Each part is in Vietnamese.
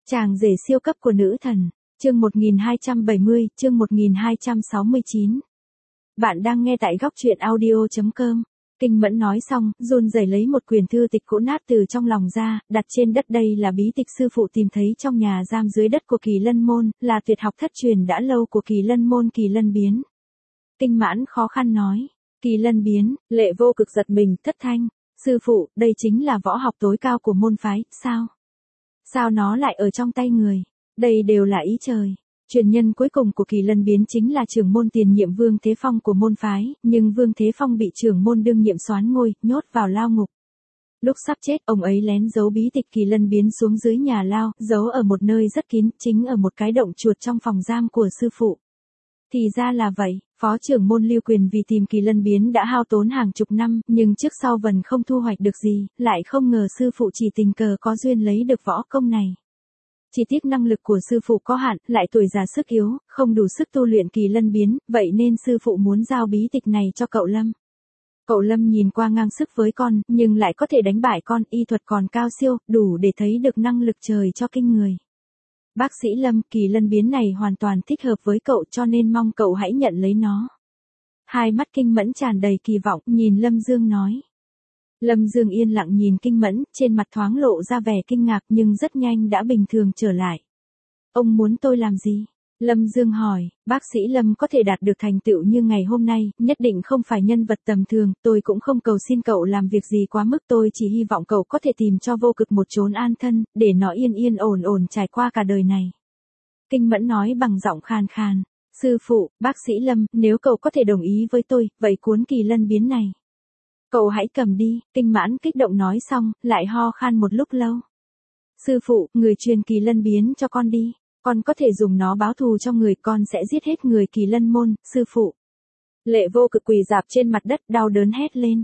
Chàng rể siêu cấp của nữ thần. Chương 1270, chương 1269. Bạn đang nghe tại góc truyện audio.com. Kinh Mẫn nói xong, run rẩy lấy một quyển thư tịch cũ nát từ trong lòng ra, đặt trên đất. Đây là bí tịch sư phụ tìm thấy trong nhà giam dưới đất của Kỳ Lân Môn, là tuyệt học thất truyền đã lâu của Kỳ Lân Môn Kỳ Lân Biến. Kinh Mãn khó khăn nói, Kỳ Lân Biến, Lệ Vô Cực giật mình, thất thanh, sư phụ, đây chính là võ học tối cao của môn phái, sao? Sao nó lại ở trong tay người? Đây đều là ý trời. Truyền nhân cuối cùng của Kỳ Lân Biến chính là trưởng môn tiền nhiệm Vương Thế Phong của môn phái, nhưng Vương Thế Phong bị trưởng môn đương nhiệm soán ngôi, nhốt vào lao ngục. Lúc sắp chết, ông ấy lén giấu bí tịch Kỳ Lân Biến xuống dưới nhà lao, giấu ở một nơi rất kín, chính ở một cái động chuột trong phòng giam của sư phụ. Thì ra là vậy, phó trưởng môn Lưu Quyền vì tìm Kỳ Lân Biến đã hao tốn hàng chục năm, nhưng trước sau vẫn không thu hoạch được gì, lại không ngờ sư phụ chỉ tình cờ có duyên lấy được võ công này. Chỉ tiếc năng lực của sư phụ có hạn, lại tuổi già sức yếu, không đủ sức tu luyện Kỳ Lân Biến, vậy nên sư phụ muốn giao bí tịch này cho cậu Lâm. Cậu Lâm nhìn qua ngang sức với con, nhưng lại có thể đánh bại con, y thuật còn cao siêu, đủ để thấy được năng lực trời cho kinh người. Bác sĩ Lâm, Kỳ Lân Biến này hoàn toàn thích hợp với cậu, cho nên mong cậu hãy nhận lấy nó. Hai mắt Kinh Mẫn tràn đầy kỳ vọng, nhìn Lâm Dương nói. Lâm Dương yên lặng nhìn Kinh Mẫn, trên mặt thoáng lộ ra vẻ kinh ngạc nhưng rất nhanh đã bình thường trở lại. Ông muốn tôi làm gì? Lâm Dương hỏi, bác sĩ Lâm có thể đạt được thành tựu như ngày hôm nay, nhất định không phải nhân vật tầm thường, tôi cũng không cầu xin cậu làm việc gì quá mức, tôi chỉ hy vọng cậu có thể tìm cho Vô Cực một chốn an thân, để nó yên yên ổn ổn trải qua cả đời này. Kinh Mẫn nói bằng giọng khàn khàn, sư phụ, bác sĩ Lâm, nếu cậu có thể đồng ý với tôi, vậy cuốn Kỳ Lân Biến này. Cậu hãy cầm đi, Kinh Mãn kích động nói xong, lại ho khan một lúc lâu. Sư phụ, người truyền Kỳ Lân Biến cho con đi. Con có thể dùng nó báo thù cho người, con sẽ giết hết người Kỳ Lân Môn, sư phụ. Lệ Vô Cực quỳ rạp trên mặt đất đau đớn hét lên.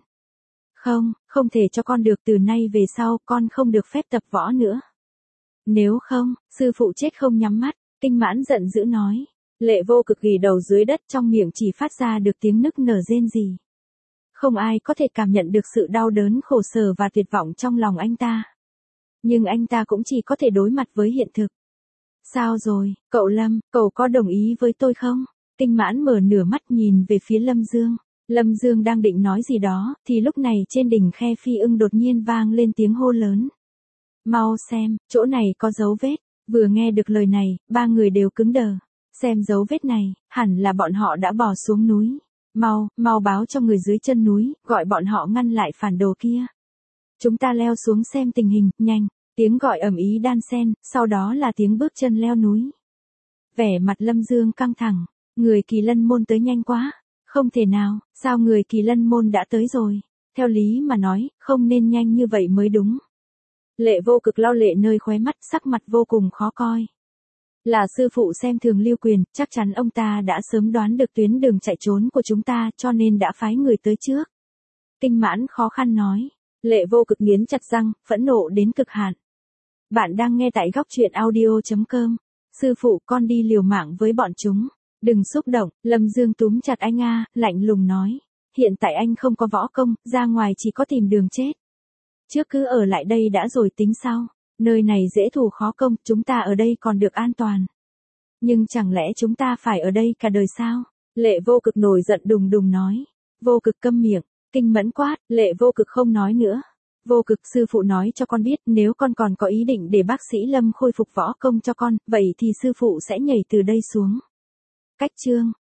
Không thể cho con được, từ nay về sau con không được phép tập võ nữa. Nếu không, sư phụ chết không nhắm mắt, Kinh Mãn giận dữ nói. Lệ Vô Cực ghì đầu dưới đất, trong miệng chỉ phát ra được tiếng nức nở rên rỉ. Không ai có thể cảm nhận được sự đau đớn khổ sở và tuyệt vọng trong lòng anh ta. Nhưng anh ta cũng chỉ có thể đối mặt với hiện thực. Sao rồi, cậu Lâm, cậu có đồng ý với tôi không? Kinh Mãn mở nửa mắt nhìn về phía Lâm Dương. Lâm Dương đang định nói gì đó, thì lúc này trên đỉnh Khe Phi Ưng đột nhiên vang lên tiếng hô lớn. Mau xem, chỗ này có dấu vết. Vừa nghe được lời này, ba người đều cứng đờ. Xem dấu vết này, hẳn là bọn họ đã bỏ xuống núi. Mau báo cho người dưới chân núi, gọi bọn họ ngăn lại phản đồ kia. Chúng ta leo xuống xem tình hình, nhanh. Tiếng gọi ầm ĩ đan xen, sau đó là tiếng bước chân leo núi. Vẻ mặt Lâm Dương căng thẳng, người Kỳ Lân Môn tới nhanh quá. Không thể nào, sao người Kỳ Lân Môn đã tới rồi? Theo lý mà nói, không nên nhanh như vậy mới đúng. Lệ Vô Cực lau lệ nơi khóe mắt, sắc mặt vô cùng khó coi. Là sư phụ xem thường Lưu Quyền, chắc chắn ông ta đã sớm đoán được tuyến đường chạy trốn của chúng ta, cho nên đã phái người tới trước. Kinh Mãn khó khăn nói. Lệ Vô Cực nghiến chặt răng, phẫn nộ đến cực hạn. Bạn đang nghe tại góc truyện audio.com. Sư phụ, con đi liều mạng với bọn chúng. Đừng xúc động, Lâm Dương túm chặt anh lạnh lùng nói. Hiện tại anh không có võ công, ra ngoài chỉ có tìm đường chết. Trước cứ ở lại đây đã rồi tính sau. Nơi này dễ thủ khó công, chúng ta ở đây còn được an toàn. Nhưng chẳng lẽ chúng ta phải ở đây cả đời sao? Lệ Vô Cực nổi giận đùng đùng nói. Vô Cực câm miệng, Kinh Mẫn quát, Lệ Vô Cực không nói nữa. Vô Cực, sư phụ nói cho con biết, nếu con còn có ý định để bác sĩ Lâm khôi phục võ công cho con, vậy thì sư phụ sẽ nhảy từ đây xuống. Cách chương